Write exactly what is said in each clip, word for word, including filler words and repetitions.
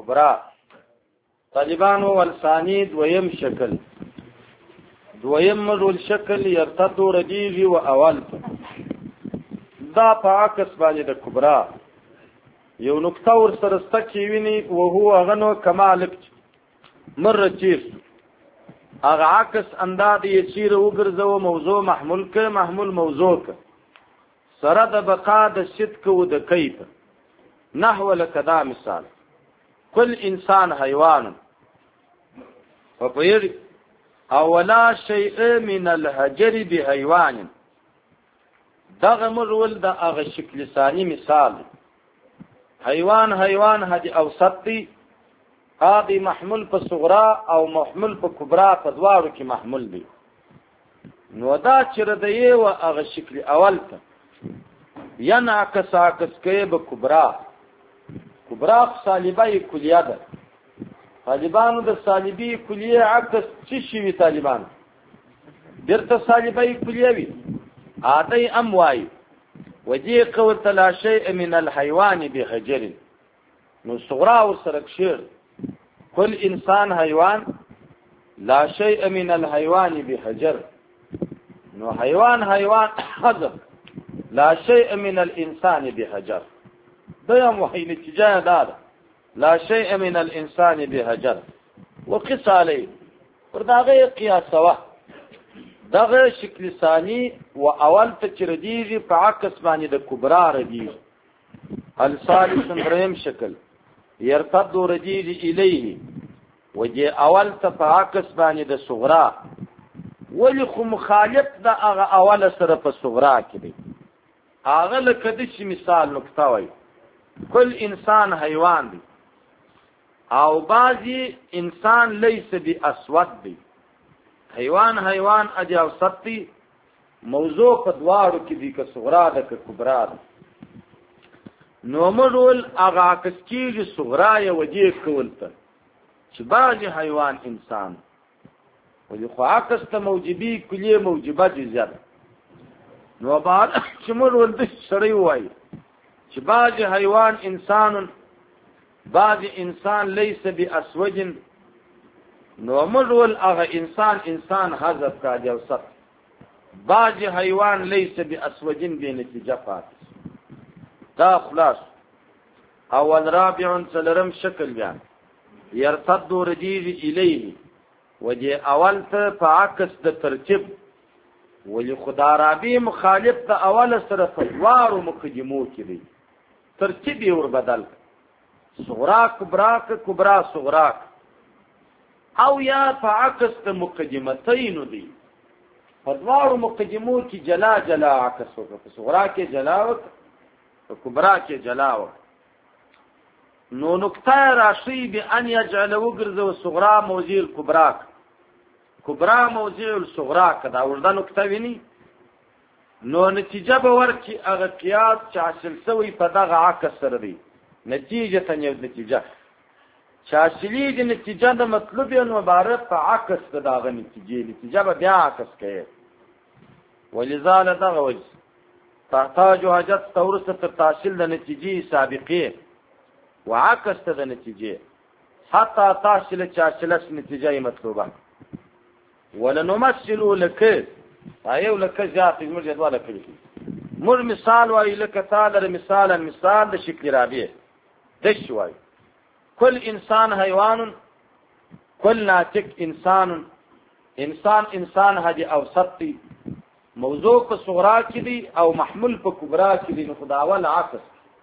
کبرا. طالبانو والثاني دویم شکل دویم مډول شکل يرتد ردیږي و اول دا په عکس باندې د کبرا یو نقطه ور سره ستکي ویني او هو غنو کمالک مره چیز هغه عکس انداز یې چیر وګرځو موضوع محمول ک محمول موضوع ک سره د بقا د صدق او د کیف نحو لکدا مثال كل انسان حیوان فپیر اولا شیء من الحجر بحیوان دغه مرول د هغه شکل ثانی مثال حیوان حیوان هدي اوسط دی هادي محمول په صغرا او محمول په کبرا په دواړو کې محمول دی. نو دا چې ردیه او هغه شکل اول ته ینعکس عکس کوي په کبرا. کبرا صلیبه کلیه ده. طالبانو د صلیبی کلیه عکس څه شي طالبان درته صلیبه کلیه وي عادي اموای ودي قول لا شيء من الحيوان بحجر. نو صغرا وسرکشیر كل انسان حیوان لا شيء من الحيوان بحجر. نو حیوان حیوان حذف لا شيء من الانسان بحجر. دیم وحی نتیجه دار لا شيء من الانسان بحجر وقص علی پرداغه قیاس وا دغه شکل ثانی و اول ته چردیږي په عکس باندې د کبرا ردی. الثالث دریم شکل يرتد ردیږي الیه وجه اول ته په عکس باندې د صغرا ولی خو مخالف د هغه اول سره په صغرا کې دی. هغه لکه د شي مثال نقطه وای كل انسان حیوان دی او بعضی انسان لیس بی اسود دی. حیوان حیوان اجي اوسط دی موضوع په دواړو کې دی که صغرا ده که کبرا ده. نو مرول هغه عکس کېږي صغرا یې وجه کول ته چې بعضی حیوان انسان ولی خو عکس ته موجبی کلیه موجبه دي زیاده. نو بعد چې مرول د سړی وایي چې بعضی حیوان انسان بعضی انسان لیس بی اسود. نو مرول هغه انسان انسان حذف کا دی اوسط بعضی حیوان لیس بی اسودین به نتیجه پات دا خلاص. اول رابع سلرم شکل بیان يرتد ردیږي الیه وجه اول ته په عکس د ترتیب ولی خدا رابی مخالف د اول سره فوارو مقدمو کې دی ترتیب یې ور بدل صغرا کبرا کبرا صغرا او یا په عکس د مقدمتین دی فوارو مقدمو کې جلا جلا عکس وکړه په صغرا کې جلا وکړه په کبرا کې جلا وکړه. نو نقطه راشي بان يجعل وګرځو صغرا موضع الكبرى کبرا موضع الصغرى کدا وردا نقطه ویني. نو نتیجه به ورکی هغه قیاس چې حاصل شوی په دغه عکس سره دی نتیجه ته یو نتیجه شاشلی د نتیجه د مطلب یو مبارک په عکس دغه نتیجه نتیجه به بیا عکس کوي. ولذا دغه وجه تحتاج حاجت تورث تر تحصیل د نتیجې سابقه وعکس ته د نتیجه حتی تحصیل چاشلس نتیجه مطلوبه ولنمثل لك ایو لکه ذات موږ جدول کړی مر مثال وای لکه تعالی مثالا مثال د شکل رابع د شوای كل انسان حیوان كل ناطق انسان انسان انسان هدي اوسط موضوع په صغرا کې دی او محمول په کبرا کې دی. نو خداول عکس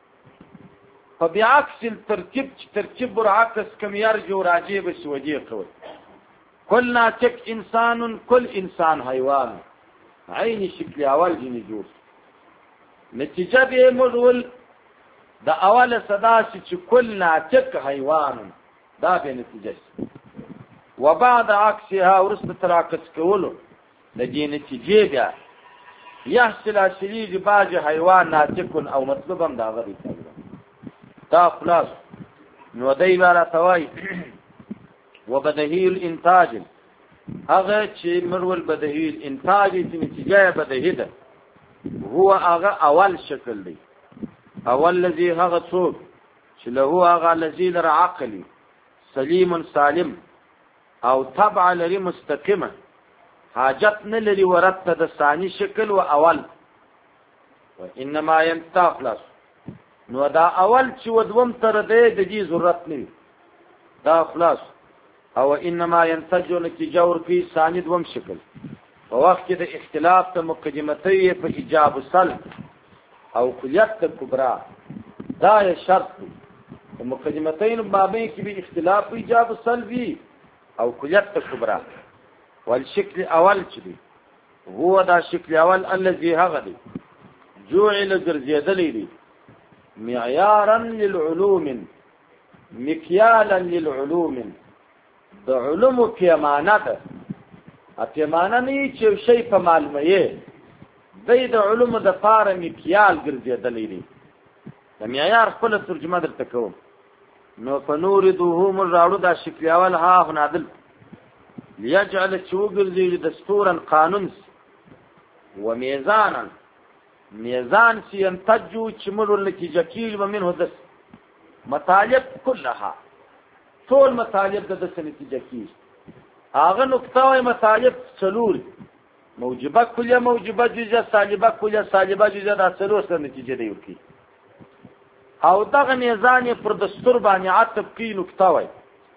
فبعكس الترتيب ترتيب عكس كم يرجو راجع بسوجيه قول كل ناطق انسان كل انسان حيوان عين شكل اول جنجور نتیجه به مرول د اول صدا چې كل ناطق حيوان دا به نتیجه وبعد عكسها ورست تراکس کولو د دې نتیجه بیا يحصل شلیج باج حیوان ناطق او مطلوبم دا غوړي دا خلاص. نو دای بارا توای وبدهی الانتاج هغه چې مرول بدهی الانتاج چې نتیجه بدهی ده هو هغه اول شکل دی. اول الذي هغه څوک چې له هغه الذي لر عقلی سلیم سالم او تبع لري مستقیمه حاجت نه لري ورته د ثاني شکل او اول و انما ينتخلص نو دا اول چې ودوم تر دې د دې ضرورت نه دا خلاص او انما ينتج نتیجه ورکی ثاني دوم شکل په وخت کې د اختلاف ته مقدمتي په ایجاب سلب او کلیت کبرا دا یې شرط دی مقدمتين بابين کې به اختلاف ایجاب سلبي او کلیت کبرا والشكل اول چې هو دا شکل اول الذي هغدي جوعل جرزيدلي دي معيارا للعلوم مكيالا للعلوم د علوم پیمانه ده ا پیمانه نه چې شی په معلومه یې د علوم د فار مکیال ګرځیدلې دي د معیار خپل ترجمه درته کوم نو فنوردوه مرادو دا شکل اول ها هنادل ليجعل چوغرزي دستورا قانون وميزانا ميزان سينتجو چمر النتيجه كيل ومنه دس مطالب كلها طول مطالب د دس نتیجه کیږي هغه نقطه مطالب څلور موجبه کلیه موجبه جزء سالبه کلیه سالبه جزء د څلور سره نتیجه دی ورکی او دغه میزان پر دستور باندې عطف کی نقطه وای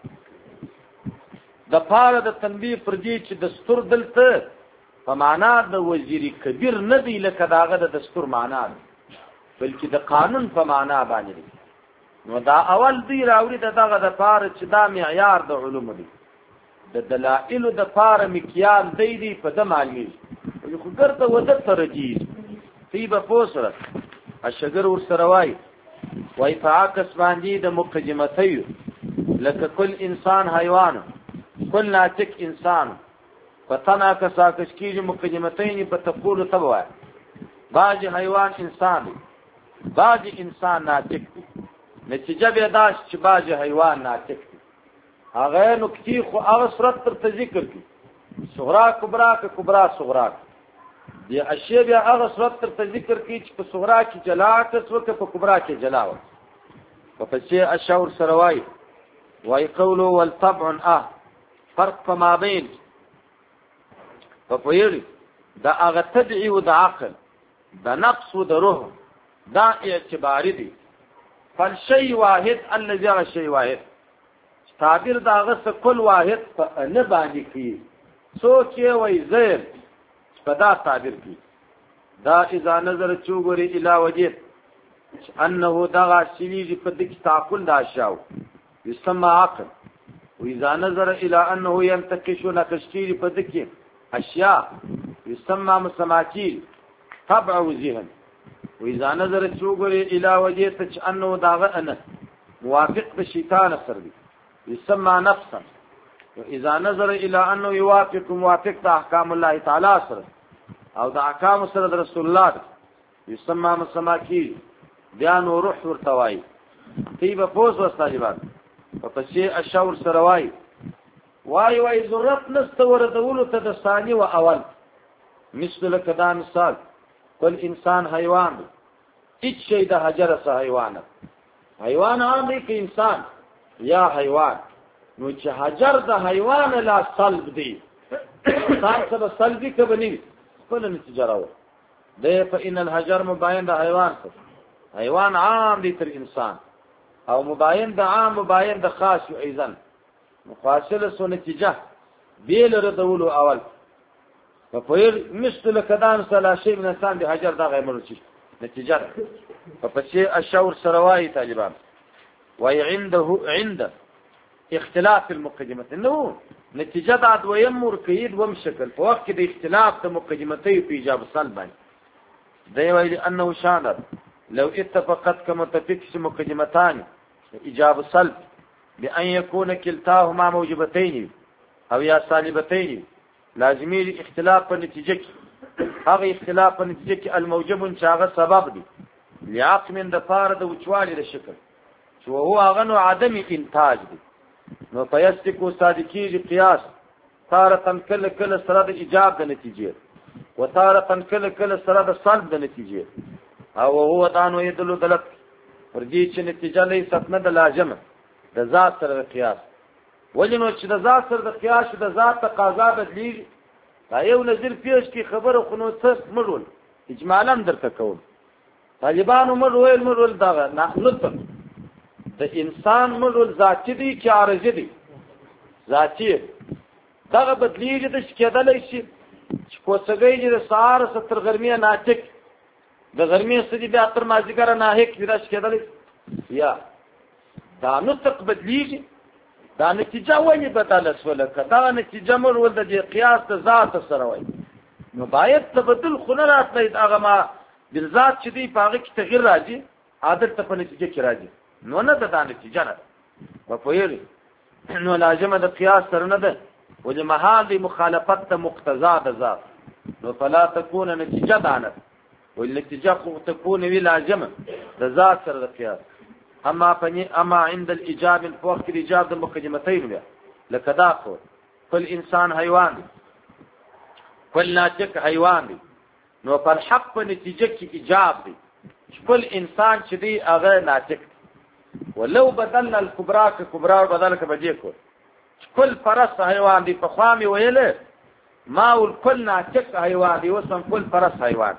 د پاره د تنبیه پر دې چې دستور دلته په معنا د وزیر کبیر نه دی لکه داغه د دستور معنا بلکې د قانون په معنا باندې نو دا اول دی راوړي دغه د پاره چې دا معیار د علوم دی د دلائل د پاره مکیال دی دی په د معلومي خو ګرته وده ترجیح تی به پوسره اشګر ور سره وای وای فعکس باندې د مقدمتي لکه کل انسان حیوان کل ناطق انسان فتنا کساکش کیږي مقدمتين په تقول تبوا باج حیوان انسان باج انسان ناطق نتیجه به داش چې باج حیوان ناطق هغه نکتی خو هغه صورت تر ذکر کی صغرا کبرا که کبرا صغرا دی اشیاء بیا هغه صورت تر ذکر کی چې په صغرا کې جلا کسو که په کبرا کې جلا و په پسې اشور سروای وای قول والطبع اه فرق فما بین په پویری دا هغه تدعی او د عقل دا نقص او د روح دا اعتباری دی فالشيء واحد الذي هو شيء واحد تعبیر دا هغه کل واحد په نه باندې کی سوچ یې وای زیر په دا تعبیر کی دا اذا نظر چوغری الی وجه انه دا شلیج په دې تعقل دا شاو يسمى عقل واذا نظر الى انه ينتكش نقشتي په دې کې اشیاء يسمى مسماتی طبع وذهن واذا نظر چوغری الی وجه ته انه دا انا موافق بالشيطان سر دي يسمى نفسا واذا نظر الى انه يوافق موافق احکام الله تعالی سره او د احکام سره د رسول الله يسمى مسماکی بیان او روح ورتوای طيبه پوس واستاجبات په پسې اشور سروای وای وای ضرورت نست وردولو ته د ثاني او اول مثل کدا مثال کل انسان حیوان هیڅ شی د حجر سره حیوان حیوان عام دی که انسان یا حیوان نو چې حجر د حیوان لا صلب دی انسان سره صلبی کبنی خپل نتیجه راو ده فإن الحجر مباین د حیوان سره حیوان عام دی تر انسان او مباین د عام مباین د خاص او ایزن مفاصله سو نتیجه بیل ردولو اول فپویر مثل کدان سلا شی من انسان دی حجر دا غیر مرچی نتیجه فپسې اشور سروای طالبان وای عنده عند اختلاف المقدمه نو نتیجه د دویم مرکید وم شکل په وخت د اختلاف د مقدمتي په ایجاب سلبان دی ویل انه شاندر لو اتفقت كما تفكس مقدمتان ايجاب سلب بان يكون كلتاهما موجبتين او يا سالبتين لازمي اختلاف په نتیجه کې هغه اختلاف په نتیجه کې الموجب شاغه سبب دي لعقم د فارد او چوالي د شکل چې هو هغه نو عدم انتاج دي نو پيستکو صادقي قياس تارة کله کله سره د ایجاب د نتیجه و تارة کله کله سره د سلب د نتیجه او هو دانو يدلو دلت پر دې چې نتیجه نه ستنه د لازمه د ذات سره قياس ولې نو چې د ذات سره د قیاس د ذات تقاضا بدلیږي دا یو نظر پیش کی خبره خو نو څه مرول اجمالا درته کوم طالبانو مرول مرول دا نه نطق د انسان مرول ذاتی دی چې عارضی دی ذاتی دغه بدلیږي د کېدلای شي چې کوڅګي د سهار ستر ګرمي ناټک د ګرمي سدي بیا تر مازیګر نه هیڅ ویل کېدلای یا دا نطق بدلیږي دا نتیجه ولې بدله شوله دا نتیجه مرول د قیاس د ذات سره وای نو باید تبدل خونه راتلی هغه ما د ذات چې دی په هغه کې تغیر راځي عادت ته په نتیجه کې راځي نو نه دا نتیجه نه په پوهیږي نو لازمه د قیاس سره نه ده ولې محال دی مخالفت ته مقتضا د ذات نو فلا تكون نتیجه دانه والنتیجه خو تكون وی لازمه د ذات سره د قیاس اما فني اما عند الاجاب الفوق الاجاب المقدمتين بیا لکه دا خو كل انسان حیوان دی كل ناطق حیوان دی نو پر حق په نتیجه کې ایجاب دی كل انسان چې دی هغه ناطق ولو بدلنا الكبرى ككبرى بدل کبدی کو كل فرس حیوان دی په خامي ویله ما والكل ناطق حیوان دی وسم كل فرس حیوان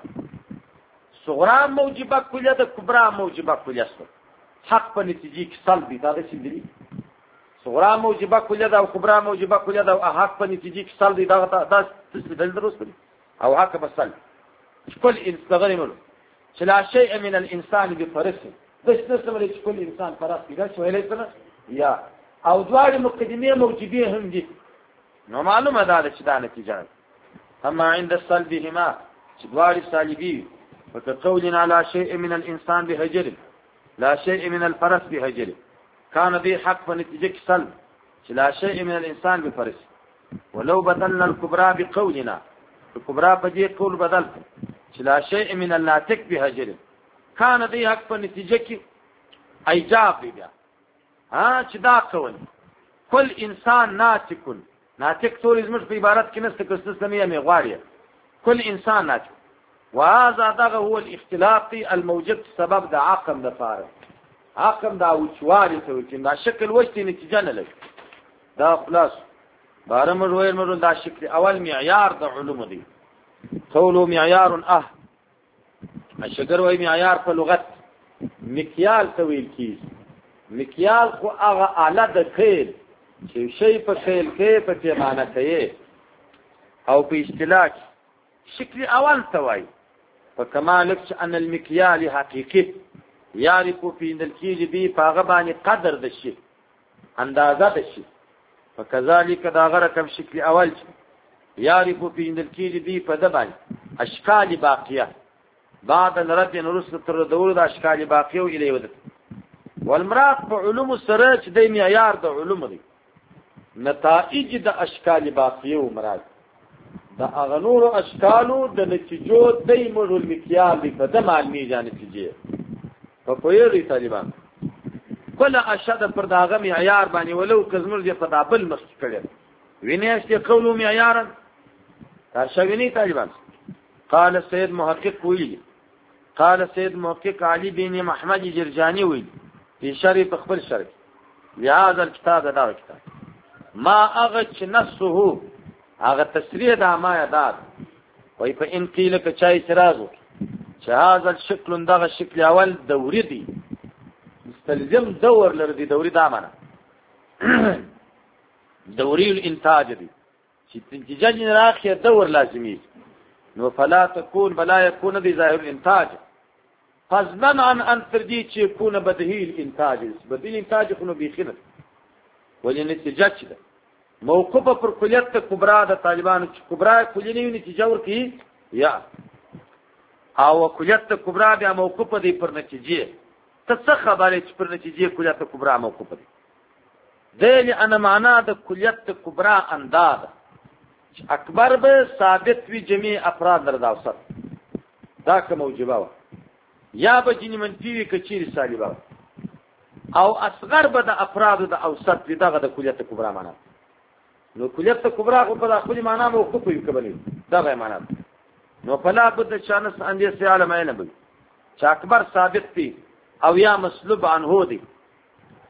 صغرا موجبه کلیه د کبرى موجبه کلیه حق په نتیجه کې سلبي دا څه دي صغرا موجبه کلیه دا او کبرى موجبه کلیه دا او حق په نتیجه کې سلبي دا دا څه دل درست دي او حق بسل كل انسان غنمل لا شيء من الانسان بفرس دش نسمه چې كل انسان فرس کیږي شو هلته یا او دوار مقدمه موجبه هم دي نو معلومه ده چې دا نتیجه اما عند السلبهما چې دوار سالبي فكقولنا على شيء من الانسان بهجر لا شيء من الفرس بهجر كان ذي حق فنتيجه سلب لا شيء من الانسان بفرس ولو بدلنا الكبرى بقولنا الكبرى بدي قول بدل لا شيء من الناتق بهجر كان ذي حق فنتيجه ايجاب بیا ها چې دا قول كل انسان ناتق ناتق ټول زموږ په عبارت کې نست کستسمه می غواړي كل انسان ناتق وهذا دغه هو الاختلاف الموجب سبب د عقم د فارغ عقم دا وچوالي ته چې دا شکل وشتي نتیجه نه لګي دا خلاص بارم رویر مرو دا شکل اول معیار د علوم دي قولو معیار اه الشجر وای معیار په لغت مکیال تویل کی مکیال خو هغه اعلی د کیل چې شی په کیل کې په پیمانه کوي او په اصطلاح شکل اول توای فكمالك ان المكيال حقيقي يعرف في الكيل بي فغباني قدر دشي اندازه دشي فكذلك دا غركم شكل اول يعرف في الكيل بي فدبان اشكال باقيه بعد الرد نرسل تردور دا اشكال باقيه الى ود والمراد بعلوم السرج دي معيار د علوم دي نتائج د اشكال باقيه مراد دا اغنور اشکالو د نتیجو دیمر المکیال دی په د معلومی نتیجه په پویری طالبان کله اشد پر داغه معیار باندې ولو کزمر دی په دابل مخ کړي ویني چې قولو معیارا ترشوینی طالبان قال سید محقق ویلی قال سید محقق علی بن محمد جرجانی ویلی په شرح خپل شرح لهذا الكتاب دا کتاب ما اغچ نفسه هغه تسریع د ما یادات وای په ان قیل ک چای سرازو چې هاذا الشکل دغه شکل اول دوري دی مستلزم دور لري دوري دا معنا دوري الانتاج دی چې نتیجه راخه دور لازمي نو فلا تكون بلا يكون ذي ظاهر الانتاج فضلا عن ان ترجي چې يكون بديهي الانتاج بديهي الانتاج خو بيخنه ولنتیجه ده موقوفه پر کلیت کبرا د طالبانو چې کبرا کلینی نتیجه ورکی یا او کلیت کبرا بیا موقوفه دی پر نتیجه ته څه خبره چې پر نتیجه کلیت کبرا موقوفه دی دلی انا معنا د کلیت کبرا انداز اکبر به ثابت وی جميع افراد در داوسط دا که موجبه یا به جنی منفی وی کچیر سالبه او اصغر به د افراد د اوسط دی دغه د کلیت کبرا معنا نو کلیت کبرا خو په داخلي معنا موقوف وي کبلی دغه معنا نو فلا بد شانس اندې سیاله معنی به چې اکبر ثابت دی او یا مسلوب عنه دی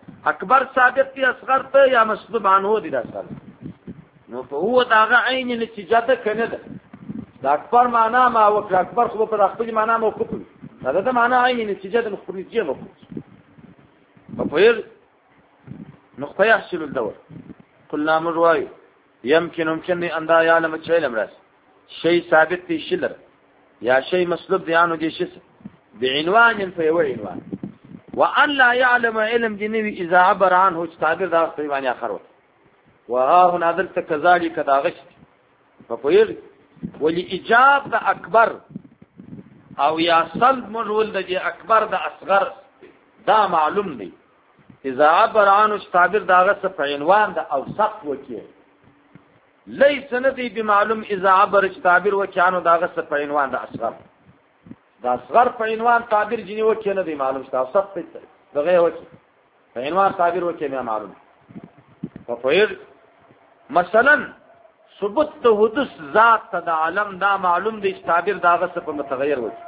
اکبر ثابت دی اصغر ته یا مسلوب عنه دی دا اصغر نو په هو داغه عین نتیجه ده کنه ده دا اکبر معنا ما وکړه اکبر خو په خپل معنا موقوف دا ده معنا عین نتیجه ده خروجیه موقوف په پیر نقطه يحصل الدور قلنا مروي يمكن يمكن ان دا يعلم العلم راس شيء ثابت في شلر يا شيء مسلوب ديانو دي شس بعنوان في عنوان وان لا يعلم علم جنبي اذا عبر عنه تعبير دا تقريبا يا خروت وها هنا درت كذلك دا غشت فبير ولإجاب دا اكبر او يا صلب مرول دا اكبر دا اصغر دا معلوم دي اذا عبر عنه تعبير دا غص في عنوان دا اوسط وكيه ليس ندي بمعلوم اذا عبر تعبير وكانه دا غص في عنوان دا اصغر دا اصغر في عنوان تعبير جني وكيه ندي معلوم دا اوسط دا غير وكيه في عنوان تعبير وكيه معلوم ففير مثلا ثبوت حدوث ذات دا علم دا معلوم دي تعبير دا غص في متغير وكيه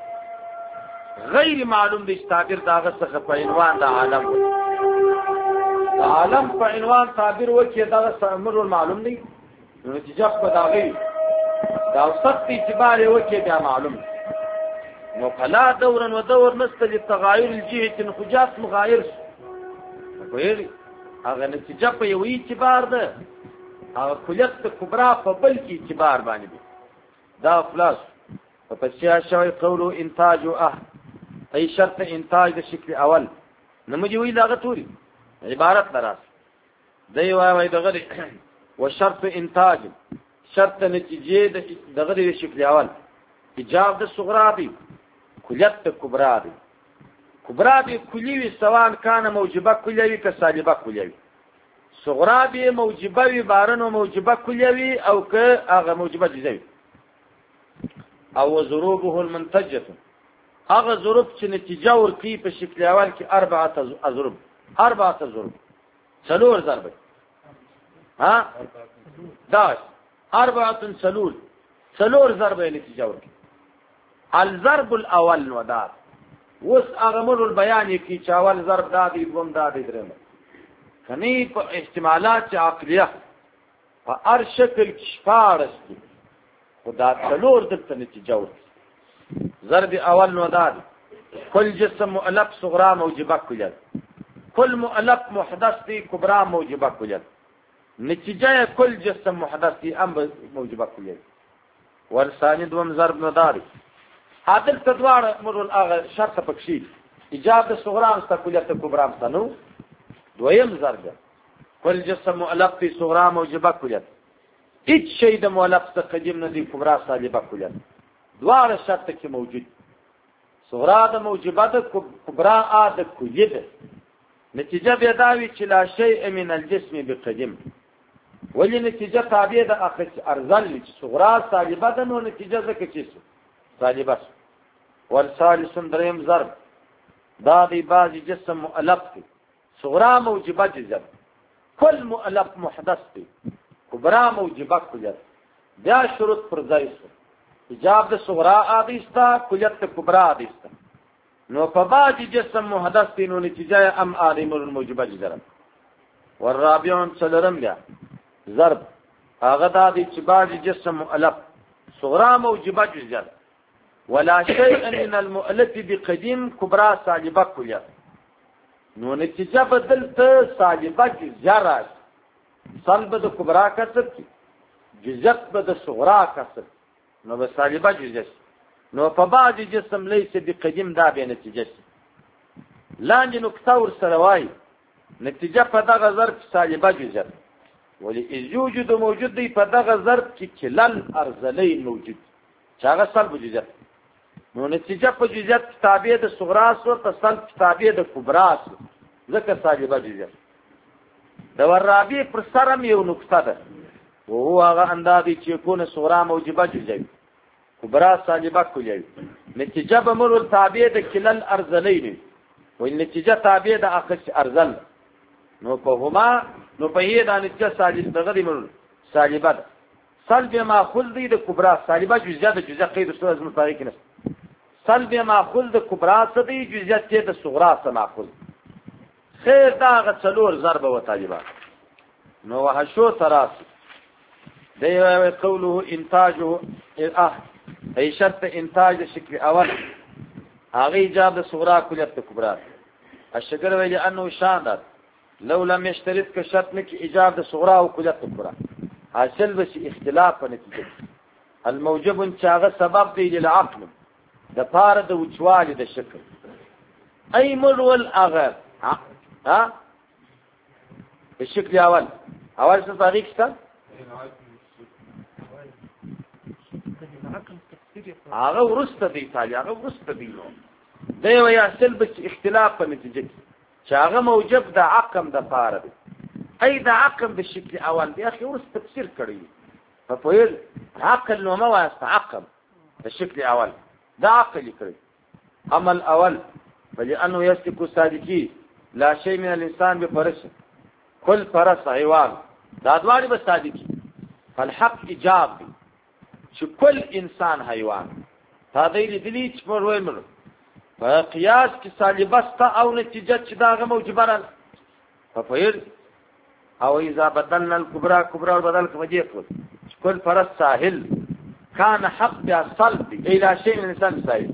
غیر معلوم دی تعبیر داغه څخه په عنوان د عالم د عالم په عنوان تعبیر وکي داغه امر معلوم دی نتیجه په داغه دا اوسط اعتبار وکي دا معلوم نو فلا دورا و دور نستل التغاير الجهه خجات مغاير ویل هغه نتیجه په یو اعتبار ده هغه کلیت کبرا په بل کې اعتبار باندې دا خلاص په پښیا شوی قولو انتاج اه ای شرط انتاج د شکل اول نمجی وی لاغه توري عبارت دراس دی وای وای دغه و شرط انتاج شرط نتیجه دغه د شکل اول ایجاب د صغرا دی کلیت کبرا دی کبرا دی کلیوی سوان کان موجبه کلیوی که سالبه کلیوی صغرا دی موجبه وی بارنو موجبه کلیوی او که هغه موجبه جزوی او ضروبه المنتجه هغه ضروب چې نتیجه ورکی په شکل اول کې اربعه ضروب اربعه ضروب څلور ضرب ها داش اربعه څلور څلور ضرب نتیجه ورکی الضرب الاول ودار وس هغه مر البيان کې چې اول ضرب دادی دوم دادی درم کني په احتمالات عقليه په هر شکل شپارس خدا څلور دلته نتیجه ورکی ضرب اول وداد كل جسم مؤلف صغرى موجبه كليات كل مؤلف محدث في كبرى موجبه كليات نتيجه كل جسم محدث في ام موجبه كليات والثاني دوم ضرب وداد عادل تدوار مر الاغ شرط بكشي ايجاب الصغرى مستقليه الكبرى مستنو دويم ضرب كل جسم مؤلف في صغرى موجبه كليات ايش شيء د مؤلف قديم ندي كبرى سالبه كليات دوار شرط کې موجود صغرا د موجبه د کبرا ا د کلیه ده نتیجه به دا وی چې لا شیء من الجسم بقدم ولې نتیجه تابع د اخر ارزل چې صغرا سالبه ده نو نتیجه زکه چې سالبه والثالث دریم ضرب دا دی بعضی جسم مؤلف کی صغرا موجبه جزم کل مؤلف محدث دی کبرا موجبه کلیه بیا شروط پر ځای ایجاب د صغرا عادیستا کلیت کبرا عادیستا نو په باج جسم محدث دی نو نتیجه ام عالم الموجبه جزرم والرابعون سلرم بیا ضرب هغه د دې چې باج جسم مؤلف صغرا موجبه جزر ولا شيء من المؤلف بقديم كبرى سالبه كليه نو نتیجه بدلته سالبه جزر صلب د کبرا کسر جزت بد صغرا کسر نو به سالبه جزس نو په بعض جسم ليس بقديم دا به نتیجه لاندې نقطه ور سره وای نتیجه په دغه ضرب سالبه جزر ولی از وجود موجود دی په دغه ضرب کې کلل ارزلی موجود چې هغه سلب جزر نو نتیجه په جزت تابع د صغرا سو ته سلب تابع د کبرا سو ځکه سالبه جزر د ورابي پر سره یو نقطه ده وهو هغه اندازې چې کونه صغرا موجبه جزوي کبرا سالبه کلیوي نتیجه به مر تابع د کلل ارزلین وي نتیجه تابع د اخر ارزل نو په هما نو په هي د نتیجه سالب دغه دی مر سالبه ده سلب ماخذ دی د کبرا سالبه جزئیه د جزئیه قید سره از مطابق نه سلب ماخذ د کبرا څخه دی جزئیه د صغرا څخه ماخذ خیر داغه څلور ضرب و طالبان نو وحشو تراسی دی وی قوله انتاجه اه ای شرط انتاج شکل اول هغه ایجاب د صغرا کلیت کبرا الشکر وی لانه شاندر لو لم يشترط که شرط نکی ایجاب د صغرا و کلیت کبرا حاصل بسی اختلاف په نتیجه الموجب چاغه سبب دی للعقل د پاره د وچوالي د شکل ای مرول اغر ها الشكل اول اول څه طریق شته هغه ورسته دی تعالی هغه ورسته دی نو دی وی اصل به اختلاف په نتیجه کې چې هغه موجب د عقم د پاره دی ای د عقم د شکل اول دی اخی ورسته تفسیر کړی په پوهل عقل نو ما واسطه عقم د شکل اول دا عقل کړی عمل اول فلانه يسلك صادقي لا شيء من الانسان بفرس كل فرس حيوان دا دواري بس صادقي فالحق ايجاب چې كل انسان حيوان دا دی دلی چې پر وای مر په قياس کې سالبسته او نتیجه چې داغه موجبره په پیر او اذا بدلنا الكبرى كبرى بدل کمجه کول كل فرس ساحل كان حق باصلب الى شيء من الانسان ساحل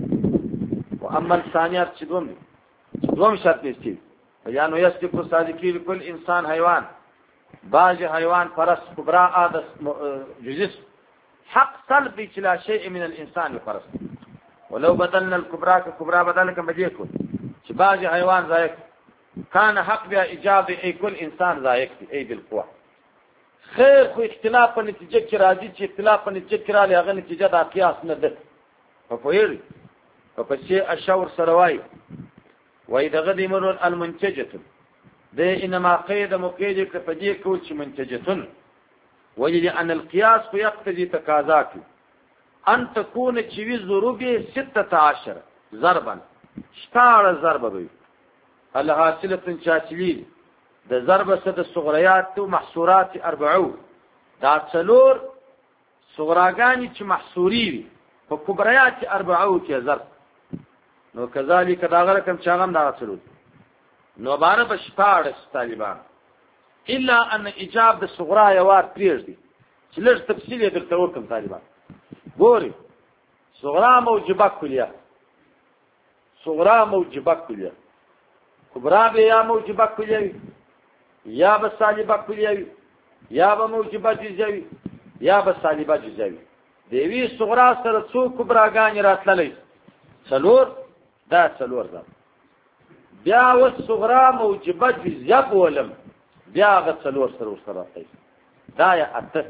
واما الثانيات چې دوم دوم شرط نشي یعنی یسلک صادقی لكل انسان حیوان باج حیوان فرس کبرى عادس جزس حق سلبي لا شيء من الانسان فرس ولو بدلنا الكبرى ككبرى بدل کمجه کول چې باج حیوان ذائق كان حق بها ايجاب اي كل انسان ذائق اي بالقوه خیر خو اختلاف په نتیجه کې راځي چې اختلاف په نتیجه کې راځي هغه نتیجه د قیاس نه ده په پوهیږي په څه اشور سروای وای دغه د مرون المنتجه ده انما قید مقید کفدی کو چې منتجه وجد ان القياس يقتضي تقاضاك ان تكون چوي ضروب ستة عشر ضربا شتار ضرب وي الحاصله چاچلی د ضرب سد صغریات او محصورات اربعو دا څلور صغراګانی چې محصوري وي په کبریات اربعو کې ضرب نو کذالک دا غره کوم چاغم دا څلور نو بار بشپاړ طالبان الا ان ایجاب د صغرا یوار پریږدي چې لږ تفصیل یې درته وکم طالبان ګوري صغرا موجبه کلیه صغرا موجبه کلیه کبرا به یا موجبه کلیه یا به سالبه کلیه یا به موجبه جزوی یا به سالبه جزوی دیوی صغرا سره څو کبراګان راتللی څلور دا څلور ده بیا و صغرا موجبه جزیه بولم بیا غ څلور سره سره راځي دا یا اته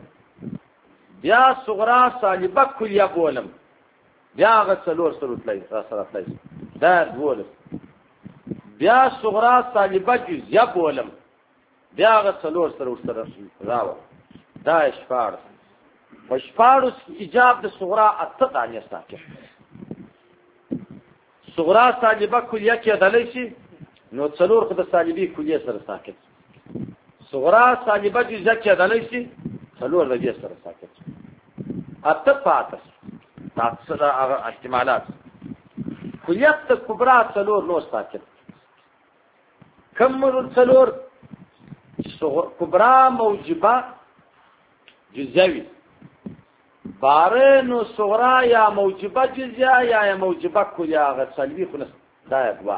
بیا صغرا سالبه کلیه بولم بیا غ څلور سره راځي سره راځي دا بولم بیا صغرا سالبه جزیه بولم بیا غ څلور سره سره راو دا شپار په شپارو ایجاب د صغرا اته دانه ساکه صغرا سالبه کلیه کې دلی شي نو څلور خو د سالبي کلیه سره ساکت صغرا سالبه جزء کې دلی شي څلور د دې سره ساکت اته پاتس تاسو دا احتمالات کلیه کبرا څلور نو ساکت کم څلور کبرا موجبه جزوی بارنو صغرا یا موجبه جزیا یا موجبه کلیه غ سالبی خلاص دا دوا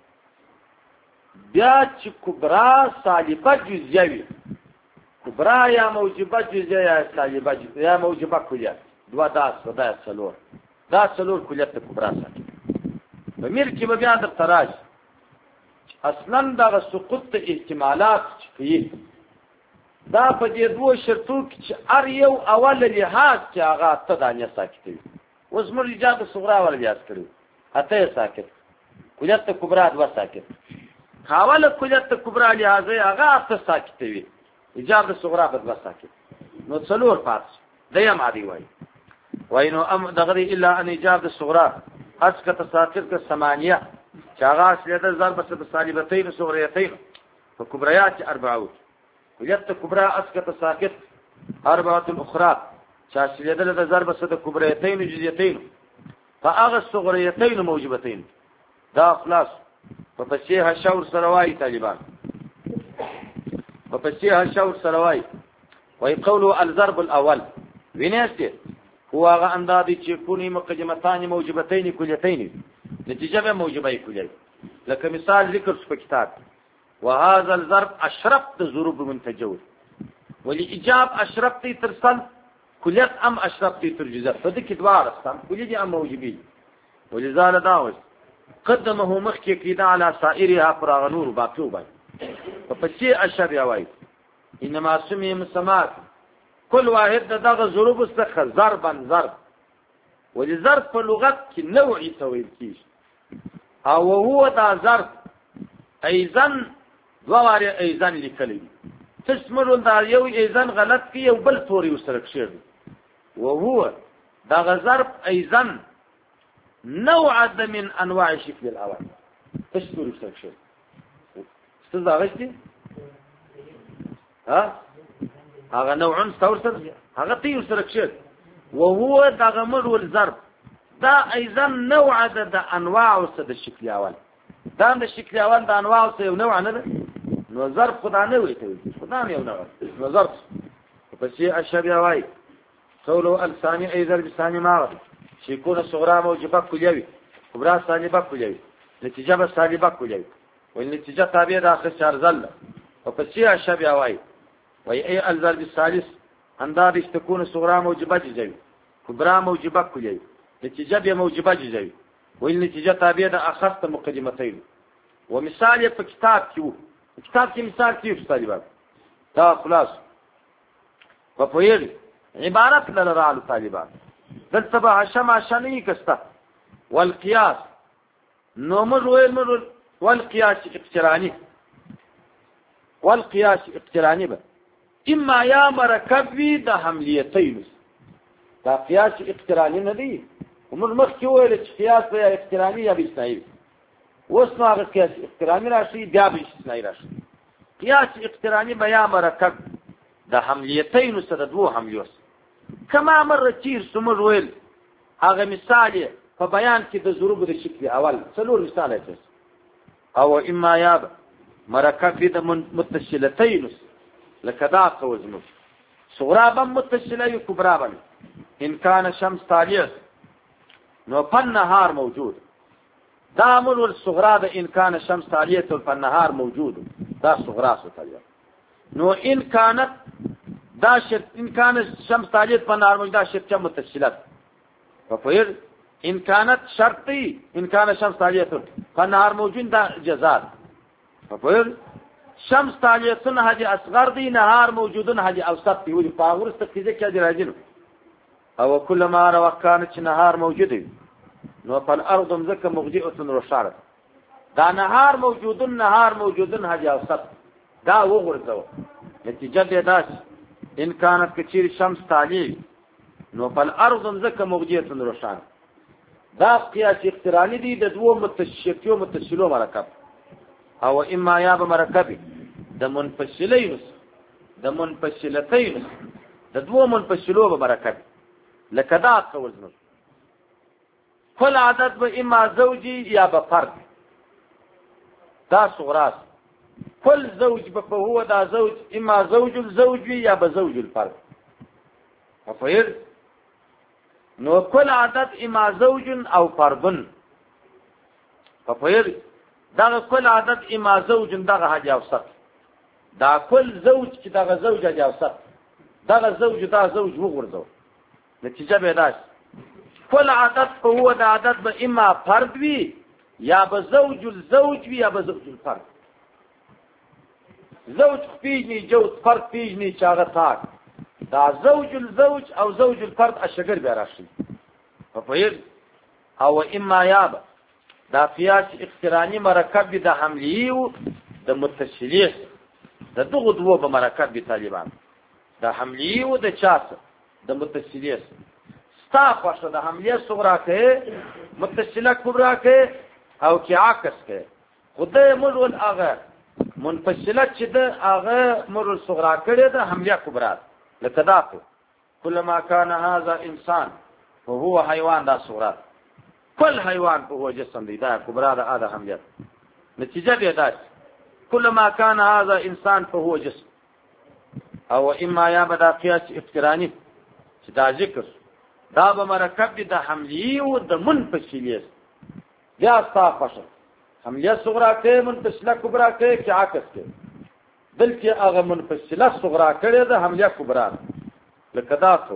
بیا چې کبرا سالبه جزوی کبرا یا موجبه جزیا یا سالبه یا موجبه کلیه دوا داس دا څلور دا څلور کلیه ته کبرا ساتي په میر کې به بیا در تراج اصلا دا سقوط احتمالات کوي دا په دې دوه شرطو کې چې ار یو اول لحاظ چې هغه ته دانه ساکت وي اوس موږ ایجاد صغرا ور بیاس کړو اته ساکت کلیت کبرا دوا ساکت حواله کلیت کبرا لحاظ هغه ته ساکت وي ایجاد صغرا بدوا ساکت نو څلور پات دیم عادي وای وای نو ام دغه الا ان ایجاد صغرا اسکت ساکت ک ثمانیه چې هغه اصلي د ضرب سره سالبتين صغريتين فكبريات اربعه کلیت کبرا اسکت ساکت اربعه اخرى شاشلیه د ضرب سره کبریتين جزئیتين فاغ الصغريتين موجبتين دا خلاص په پسې هشور سره وایي طالبان په پسې هشور سره وایي وایي قوله الضرب الاول وینئ هو هغه اندازې چې کونی مقدمتان موجبتين کلیتين نتیجه به موجبه کلیه لکه مثال ذکر په کتاب وهذا الضرب اشرف ضروب منتجور ولإجاب اشرف ترسل كليات ام اشرف ترجزات فدك دوار استم كلية ام موجبين ولذلك داوس قدمه مخكي كده على سائرها فراغ نور باقيو باي فبشي اشر يا واي انما سمي مسمات كل واحد دغه ضروب استخ ضربا ضرب ولضرب په لغت کې نوعي تویل کیږي او هو دا ضرب ايضا دواره ايضا لیکلی تشمل دا یو ايضا غلط کی یو بل توري وسره کشر وهو دا ضرب ايضا نوع من انواع شكل الاول تشمل وسره کشر استاذ غشتي ها هذا نوع مستورسل هذا طير سركشير وهو دغمر والضرب دا ايضا نوع د انواع وسد الشكل اول دا د الشكل اول د انواع وسد نوع نه نو ضرب خدای نه وي ته خدای نه نوع نو ضرب په شيء اشبيه واي قوله الثاني ايضا بثاني ما شيكون صغرى موجبه كليوي كبرى سالبه كليوي نتيجه سالبه كليوي والنتيجه تابعه داخل شر زل په شيء اشبيه واي وأي الضرب الثالث أندار تكون صغرى موجبة جزوي كبرى موجبة كلية نتيجة موجبة جزوي والنتيجة تابعة أخذت مقدمتين ومثال في كتاب كيو كتاب كي مثال كيو في طالبان دا خلاص وفويل عبارة لنا على طالبان دلتبع شمع شني كسته والقياس نمر ويمر والقياس اقتراني والقياس اقتراني به اما یا مرکب وی د حملیتین دا قیاس اقترانی نه دی عمر مخ کې ویل چې قیاس یا اقترانی یا استثنایی اوس نو هغه قیاس اقترانی راشي بیا به استثنایی راشي قیاس اقترانی به یا مرکب د حملیتین سره دوه حملیوس کما مر تیر سمر ویل هغه مثال په بیان کې د ضروب د شکل اول څلور مثال دی او اما یا مرکب د متصلتین لكذا قوزنو صغرى بم متصله وكبرى بم ان كان شمس طالع نو فالنهار موجود دامر والصغرى ده ان كان شمس طالع فالنهار موجود دا صغرى طالع نو ان كانت دا شرط ان كان شمس طالع فالنهار موجود دا شرط متصلات ففير ان كانت شرطي ان كان شمس طالع فالنهار موجود دا جزاء ففير شمس طالعتن حج اصغر دی نهار موجودن حج اوسط دی ولي باور استفیزه کې دی راځي او کله ما را وکانه چې نهار موجود دی نو په الارض مزکه مغجئه روشاره دا نهار موجودن نهار موجودن حج اوسط دا وګورځو نتیجه دې داس ان كانت کثیر شمس طالع نو په الارض مزکه مغجئه روشاره دا قیاس اقترانی دی د دوه متشکیو متصلو مرکب او اما یا بمرکب د منفصلین د منفصلتین د دوه منفصلو بمرکب لکه دا قوزنو کل عدد به اما زوجی یا بفرد دا صغراس کل زوج به هو دا زوج اما زوج الزوج یا بزوج الفرد افیر نو کل عدد اما زوج او فردن افیر دا کل عدد اما زوج دغه حج اوسط دا کل زوج چې دغه زوج حج اوسط دغه زوج دا زوج وګورځو نتیجه به داش کل عدد هو دا عدد به اما فرد وی یا به زوج الزوج وی یا به زوج الفرد زوج پیجنی جو فرد پیجنی چاغه تاک دا زوج الزوج او زوج الفرد اشګر به راشي په پیر او اما یاب دا قیاس اقترانی مرکب د حملی او د متصلیه د دغه دوه په مرکب د طالبان د حملی او د چاس د متصلیه ستا خوښه د حملیه صغرا کې متصله کبرا کې او کې عکس کې خدای مول هغه منفصله چې د هغه مول صغرا کړي د حملیه کبرا لکه دا کلما كان هذا انسان وهو حيوان دا صغرا كل حيوان هو جسم دی دا کبرا دا اده حملیت نتیجه به داس كل ما كان هذا انسان فهو جسم او اما یا بدا قیاس اقترانی چې دا ذکر دا به مرکب دي د حملی او د منفصلیه بیا صافه حملیه صغرا کې منفصله کبرا کې کې عکس کې بلکې هغه منفصله صغرا کړي د حملیه کبرا لکه دا څو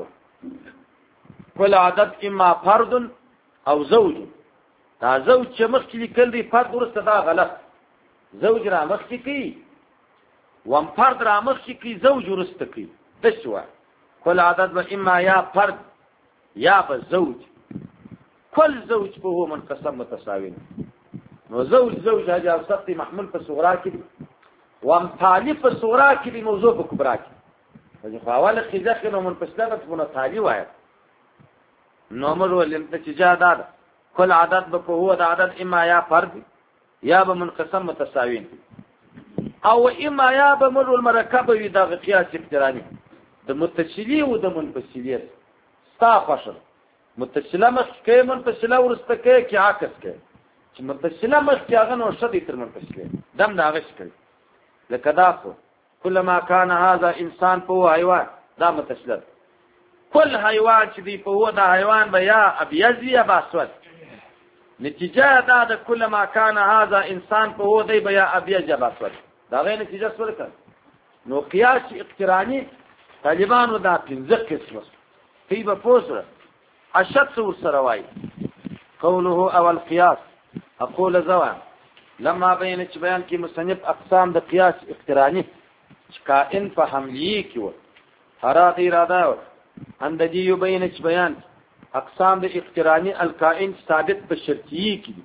کل عدد اما فرد او زوج دا زوج چې مخکې لیکل دی فرد ورسته دا غلط زوج را مخکې کوي وم فرد را مخکې کوي زوج ورسته کوي دشوا کل عدد و اما یا فرد یا به زوج کل زوج په هو منقسم متساوی نو زوج زوج هغه اوسطي محمول په صغرا کې وم طالب په صغرا کې دی موضوع په کبرا کې په حواله خزخ نو منفصله په متعالی وایي نو امر والانتجاء دا كل عدد به هو د عدد اما یا فرد یا به منقسم متساوین او اما یا به مر المرکب وی د قیاس اقترانی د متصلی او د منفصلی ستا فشل متصله مخ کې منفصله ورسته کې کې عکس کې چې متصله مخ کې هغه نو شدي تر منفصله دم دا غش کوي لکه دا خو كلما كان هذا انسان فهو حيوان دا متصله كل حیوان چې دی په هو دا حیوان به یا ابيض یا اسود نتیجه دا د کله ما کان هذا انسان په هو دی به یا ابيض یا اسود دا غي نتیجه څه ورکړ نو قیاس اقترانی طالبانو دا پنځه قسمه په په پوسره اشد څور سره وای قوله او القياس اقول زوا لما بین چې بیان کې مصنف اقسام د قیاس اقترانی چې کائن په حملی کې و حرات اراده اندجی یبین چ بیان اقسام د اقترانی الکائن ثابت په شرطی کې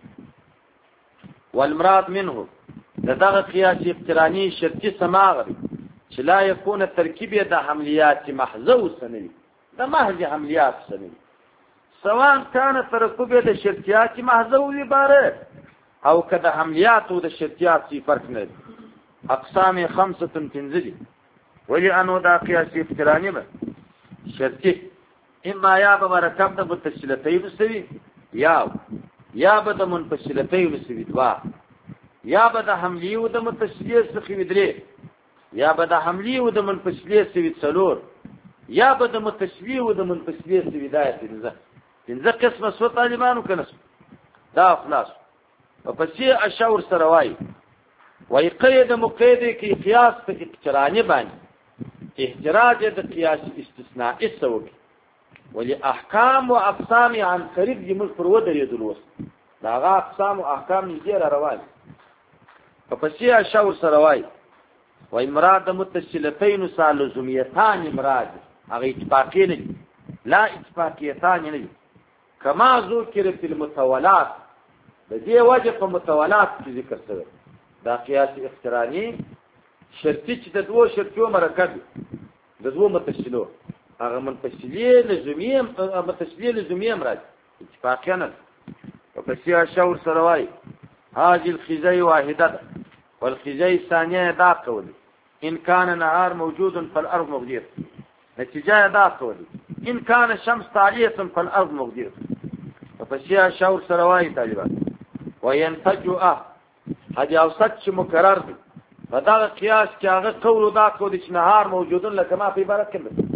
والمراد منه دغه قیاس اقترانی شرطی سماغ چې لا يكون الترکیب د حملیات محذو سنوي د محض حملیات سنوي سواء كان ترکیب د شرطیات محذو عباره او کده حملیات او د شرطیات سی فرق نه اقسام خمسه تنزلي ولي انه دا قیاس اقترانی به شرطی اما یا به مرکب د متصلتین سوي یا یا به د منفصلتین سوي دوا یا به د حملی او د متصلیه سوي درې یا به د حملی او د منفصلیه سوي څلور یا به د متصلیه او د منفصلیه سوي دایته پنځه پنځه قسمه سو طالبانو کنه دا خلاص په پسې اشور سره وای وای قید مقید کی قیاس په اقترانی باندې احتراج د قیاس استثناء اسوک ولی احکام و اقسام عن قریب دی مل پر ودرې دروس دا غا اقسام و احکام یې را روان په پسې اشور سره وای وای مراد متصلتین سالزمیتان مراد هغه اتفاقی نه لا اتفاقیتان نه کما ذکر فی المتولات د دې وجه په متولات کې ذکر شوی دا قیاس اقترانی شرطی چې د دوه شرطو مرکب د دوه متصلو هغه منفصلیه لزومیه متصلیه لزومیه مراد اتفاقیا نه په سیاسه شاور سره وای هاذ الخزي واحده والخزي الثانيه دا قول ان كان نهار موجود فالارض مغدير نتیجه دا قول ان كان شمس طالعه فالارض مغدير په سیاسه شاور سره وای طالبان وينفجوا هدي اوسط چې مقرر دي فدا قیاس کې هغه قول دا کو د نهار موجودن لکه ما په عبارت کې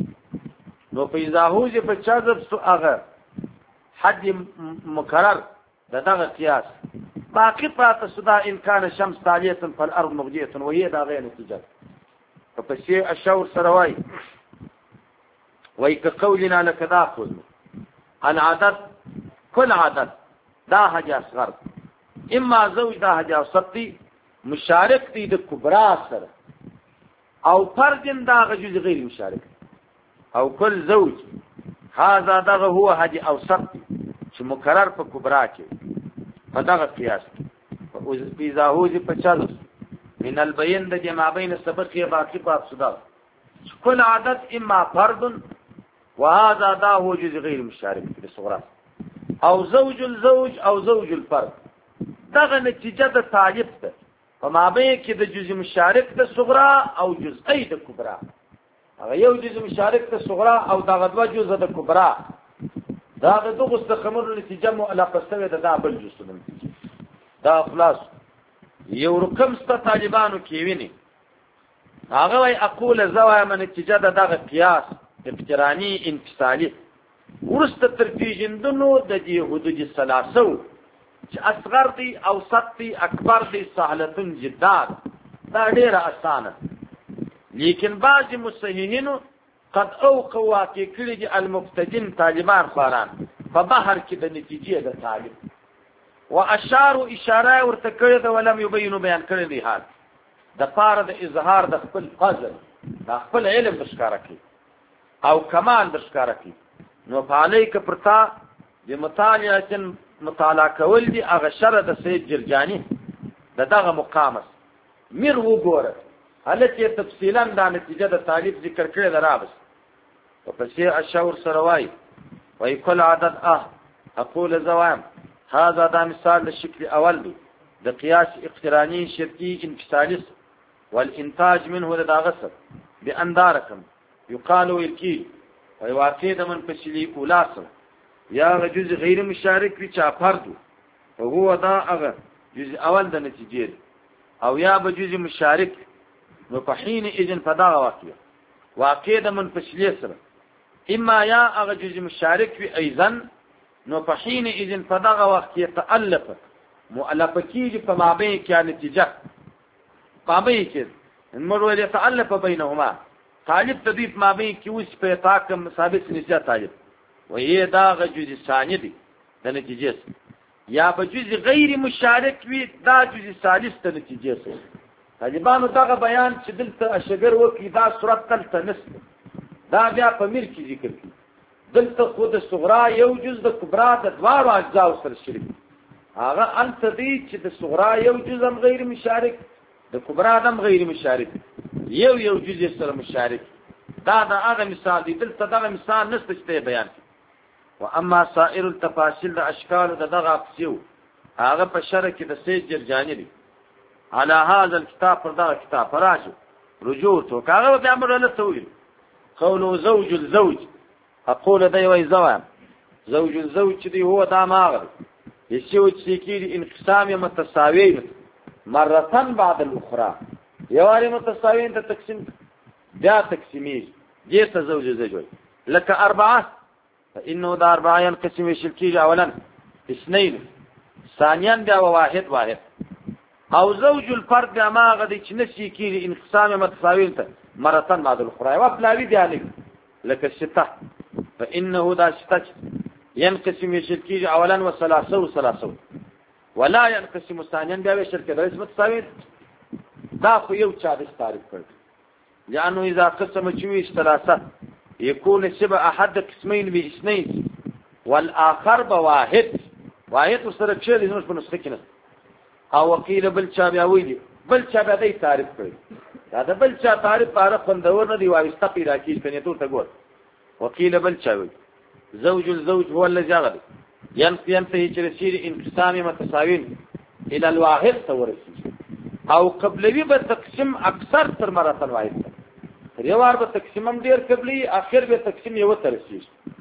نو په ازاحوج په چاذب سو هغه حد مقرر دغه قیاس باقي پراته سودا ان كان شمس طالعه فالارض مغديه وهي دا غیر نتیجه په شی اشور سروای وای ک قولنا لکدا خذ ان عدد كل عدد دا حاجه اصغر اما زوج دا حاجه سطي مشارک دي د کبرا سره او فرد دا جزء غیر مشارک او کل زوج هذا دغه هو حاجه اوسط چې مقرر په کبرا کې په دغه قیاس او اذا هو په چل من البين د جمع بین سبق باقی په ابصدا كل عدد اما فرد وهذا دا هو جزء غیر مشارک په صغرا او زوج الزوج او زوج الفرد دغه نتیجه د تعریف ده په مابین کې د جزء مشارک د صغرا او جزئی د کبرا هغه یو جزء مشارک د صغرا او دغه دوه جزء د کبرا دا د دغه استخمر نتیجه مو علاقه سره د بل جزء دا خلاص یو رقم ست طالبانو کې ویني هغه وای اقول زوا من نتیجه دغه قیاس اقترانی انفصالی ورسته تر پیژندنو د دې حدود ثلاثه چې اصغر دي اوسط دي اکبر دي سهلتن جداد دا ډیره اسانه لیکن بعض مصححینو قد اوقوا واقع کړي دي المبتدین طالبان خاران په بحر کې د نتیجې د طالب واشاروا اشاره ورته کړې ده ولم يبينوا بیان کړی دی حال د پاره د اظهار د خپل فضل د خپل علم بشکاره کی او کمال بشکاره کی نو فعلیک پرتا د مطالعه مطالعه کول دي هغه شر د سید جرجانی د دغه مقامس مر وګوره هلته تفصیلا د نتیجه د طالب ذکر کړی درابس او پسې اشور سروای وای کل عدد اه اقول زوام هذا دا مثال للشكل اول دي د قياس اقتراني شرطي انفصالي والانتاج منه دا غصب بانداركم يقال الكي ويواقع من فشلي اولاصر يا جزء غير مشارك في فرد وهو دا اغه جزء اول د نتیجه او یا بجزء مشارك نو په حين اذن فدا واقع واقع من فشلي سره اما یا اغه جزء مشارك في ايضا نو په حين اذن فدغه وخت يتالف مؤلفه کیږي په مابین کې نتیجه مابین کې المرور يتالف بينهما طالب تضيف مابین کې اوس په تاکم ثابت نتیجه طالب وهي دا جزء ثاني دي د نتیجه یا په جزء غیر مشارک وي دا جزء ثالث د نتیجه طالبانو دغه بیان چې دلته اشګر وکي دا صورت تل نس دا بیا په میر کې ذکر کی دلته خود صغرا یو جز د کبرا د دوارو اجزا سره شریک هغه انت دی چې د صغرا یو جز هم غیر مشارک د کبرا هم غیر مشارک یو یو جز سره مشارک دا دا هغه مثال دی دلته دا مثال نشته چې بیان و اما سائر التفاصيل د اشکال د دغه افسیو هغه په شرع کې د سید جرجانی دی على هذا الكتاب پر دا کتاب راځو رجوع تو هغه به امر له تویل قول زوج الزوج اقول دی وای زوام زوج الزوج دی هو دا ماغر یشو چې کیږي انقسام متساویین مرتين بعد الاخرى یواري متساویین ته تقسیم بیا تقسیمی دې ته زوج زوج لك اربعه فانه دا اربعه ينقسم شركي اولا اثنين ثانيا بیا واحد واحد او زوج الفرد بیا ماغر دی چې نشي کیږي انقسام متساویین ته مرتين بعد الاخرى و بلاوی دی علي لك الشتاء فإنه دا شتاء ينقسم يشركي أولا وثلاثة وثلاثة ولا ينقسم ثانيا بیا شركة دا اسم تساوي دا خو یو چا د تعریف کړ لأنه إذا قسم جويش ثلاثة يكون شبه أحد قسمين باثنين والآخر بواحد واحد سره شی لزمش په نسخه کې نه او وکیل بل چا بیا ویلی بل چا بیا د تعریف کړ دا د بل چا تعریف پاره خوندور نه دی وایسته پیدا کیږي کنه ته ته ګور وکیل بل چا وی زوج الزوج هو الذي غلب ينتهي ترسيل انقسام متساوين الى الواحد تورسي او قبلوي به تقسیم اکثر تر مراتب واحد ریوار به تقسیمم ډیر قبلي اخر به تقسیم یو ترسي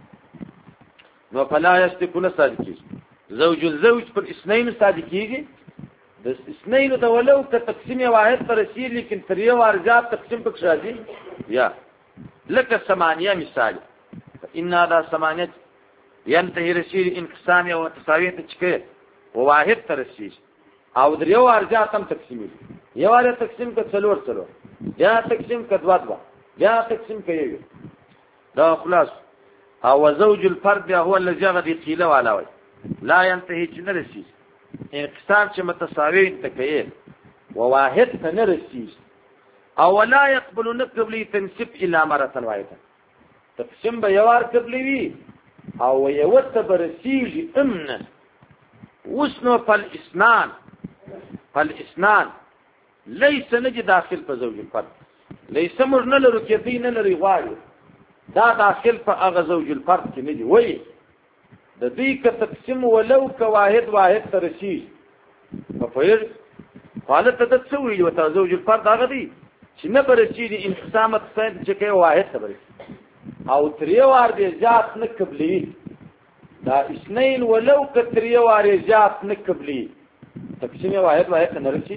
نو فلا يستكون صادقين زوج الزوج پر اثنين صادقيږي د اثنين د ولو ک تقسیم واحد ترسي لیکن تر یو ارجاب تقسیم پک راځي یا لك ثمانية مثال فإن هذا ثمانية ينتهي رسيل انقسام وتساوية تشكيل وواحد ترسيل او دريو ارجاء تم تقسيمي يواري تقسيم كتسلور سلور يا تقسيم كدوادوا يا تقسيم كيوي دا خلاص او زوج الفرد هو الذي غد يقيله علاوي لا ينتهي جنرسيل انقسام چې متساويين تكيل وواحد تنرسيل او لا يقبل نقبلي تنسب الى مره واحده تقسم به یوار قبلي او یو تبرسيج امن وسنو فالاسنان فالاسنان ليس نجي داخل په زوج الفرد ليس مرنه لرو کې دین لري غواړي دا داخل په هغه زوج الفرد کې نه دی وای د دې ک تقسیم ولو ک واحد واحد ترسي په پیر حالت ته تسوي او زوج الفرد هغه دی چې نه برسي دي انقسامت څنګه چې کوي واحد خبري او تریوار دي ذات نه قبلي دا اثنين ولو کتریوار ذات نه قبلي تقسیم واحد واحد نه رسي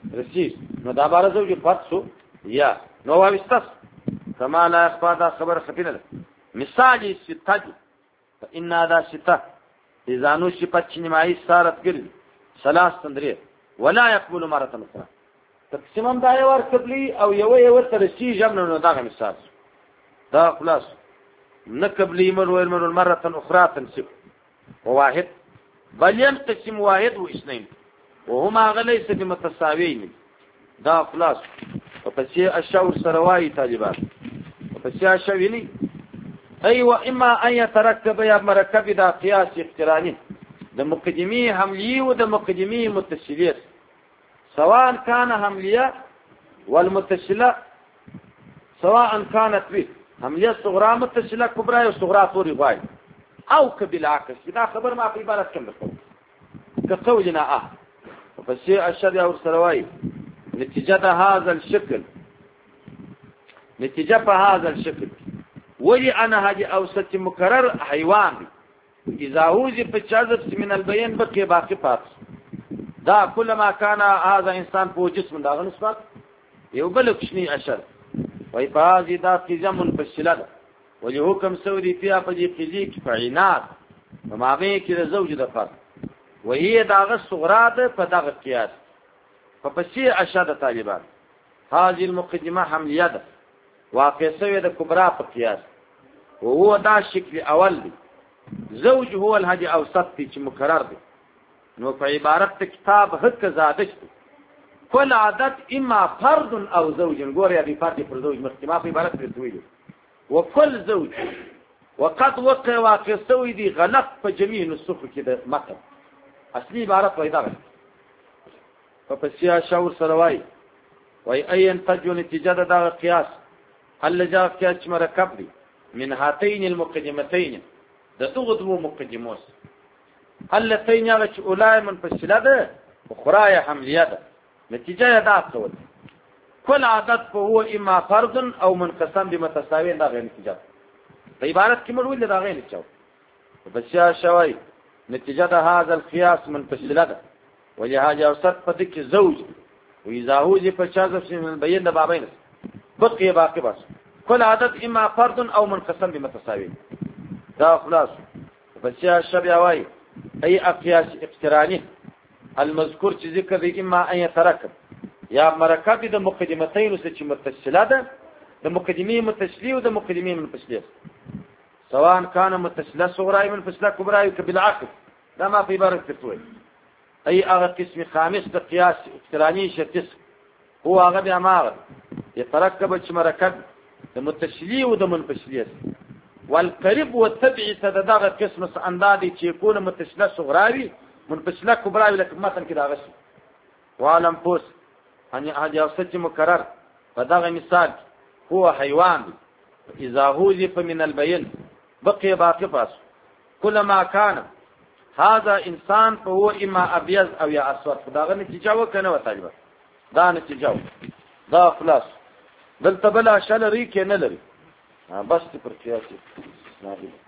رسیږ نو دا بار زوج فرد شو یا نو واستس كما لا يخفى دا خبر خفينه ده مثال سته فإن هذا سته إذا نشفت شنمائي صارت قرد ثلاث تندريه ولا يقبل مرة أخرى تقسيمم دا يوار قبلي أو يوي يوار ترسي جمنا نداغ مثال دا خلاص نقبلي مر مر مرة أخرى تنسب وواحد بل ينقسم واحد واثنين وهما ليس بمتساويين دا خلاص وفسي الشاور سرواي طالبات وفسي الشاويني أيوة إما أن يتركب يا مركب دا قياس اقتراني دا مقدمي حملي ودا مقدمي متصلية سواء كان حملية والمتصلة سواء كانت به حملية صغرى متصلة كبرى وصغرى طوري غاية أو كبالعكس إذا خبر ما في بالك كم بقول كقولنا أه وفسي الشاور سرواي نتيجة هذا الشكل نتيجة هذا الشكل ولي أنا هذه أوسط مكرر حيوان إذا هوزي بتشازف من البين بقي باقي بارس دا كلما كان هذا إنسان فهو جسم دا غنسبات يوبلك شني أشر ويفازي دا قزم منفصلة ولي حكم سوري فيها فجي قزيك فعينات وما بين كده زوج دفر وهي داغ الصغرات فداغ القياس فبسي أشد طالبان هذه المقدمة حملية واقع سوية كبرى بقياس وهو دا الشكل أول دي. زوج هو الهدي أوسط دي مكرر دي نو فعبارت كتاب هك زادش دي. كل عدد إما فرد أو زوج نقول يا بفرد پر زوج مختما في عبارت رسوية وكل زوج وقد وقع واقع سوي دي غلط فجميع نصف كده مكر أصلي عبارت ويداغل فبسيها شاور سرواي وأي أين تجو نتيجة دا قياس هل جاء قياس مركب دي من هاتين المقدمتين دا تغضبوا مقدموس اللتين يغش أولاي منفصلة ده وخرايا حملية ده نتيجة دا قول كل عدد فهو إما فرد أو منقسم بمتساوين دا غير نتيجة فعبارت كمل ولا دا غير نتيجة فبسيها شواي نتيجة هذا القياس منفصلة ده ولهذا وصلت فدك زوج وإذا هو زي فشازف من البين ده بابين بقي باقي بس كل عدد إما فرد أو منقسم بمتساوين ده خلاص فالشيء الشبيه واي أي أقياس اقتراني المذكور ذكر إما أن يتركب يا مركب ده مقدمتين وسيتش متصلة ده ده مقدمين متصلين وده مقدمين منفصلين سواء كان متصلة صغرى منفصلة كبرى بالعكس ده ما في بارك تطوي أي أغا قسم خامس ده قياس اقتراني شتس هو أغا بأماغ يتركب مركب ده متصلين وده منفصلين والقريب والتبعي تداغ قسم أندادي تيكون متصلة صغراوي منفصلة كبراوي لكن مثلا كده غشي وعلم فوس هذا يوصل مكرر فداغ مثال هو حيوان إذا هوزف من البين بقي باقي فاس كلما كان هذا إنسان فهو إما أبيض أو يا أسود فداغ نتيجة وكنا وتجبر دا نتيجة دا خلاص بل تبلا شل ريك نلري بس تبركياتي